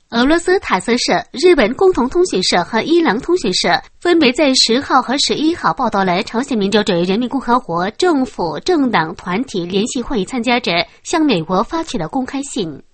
俄罗斯塔斯社、日本共同通讯社和伊朗通讯社分别在10号和11号报道了朝鲜民主主义人民共和国政府、政党、团体联席会议参加者向美国发去的公开信。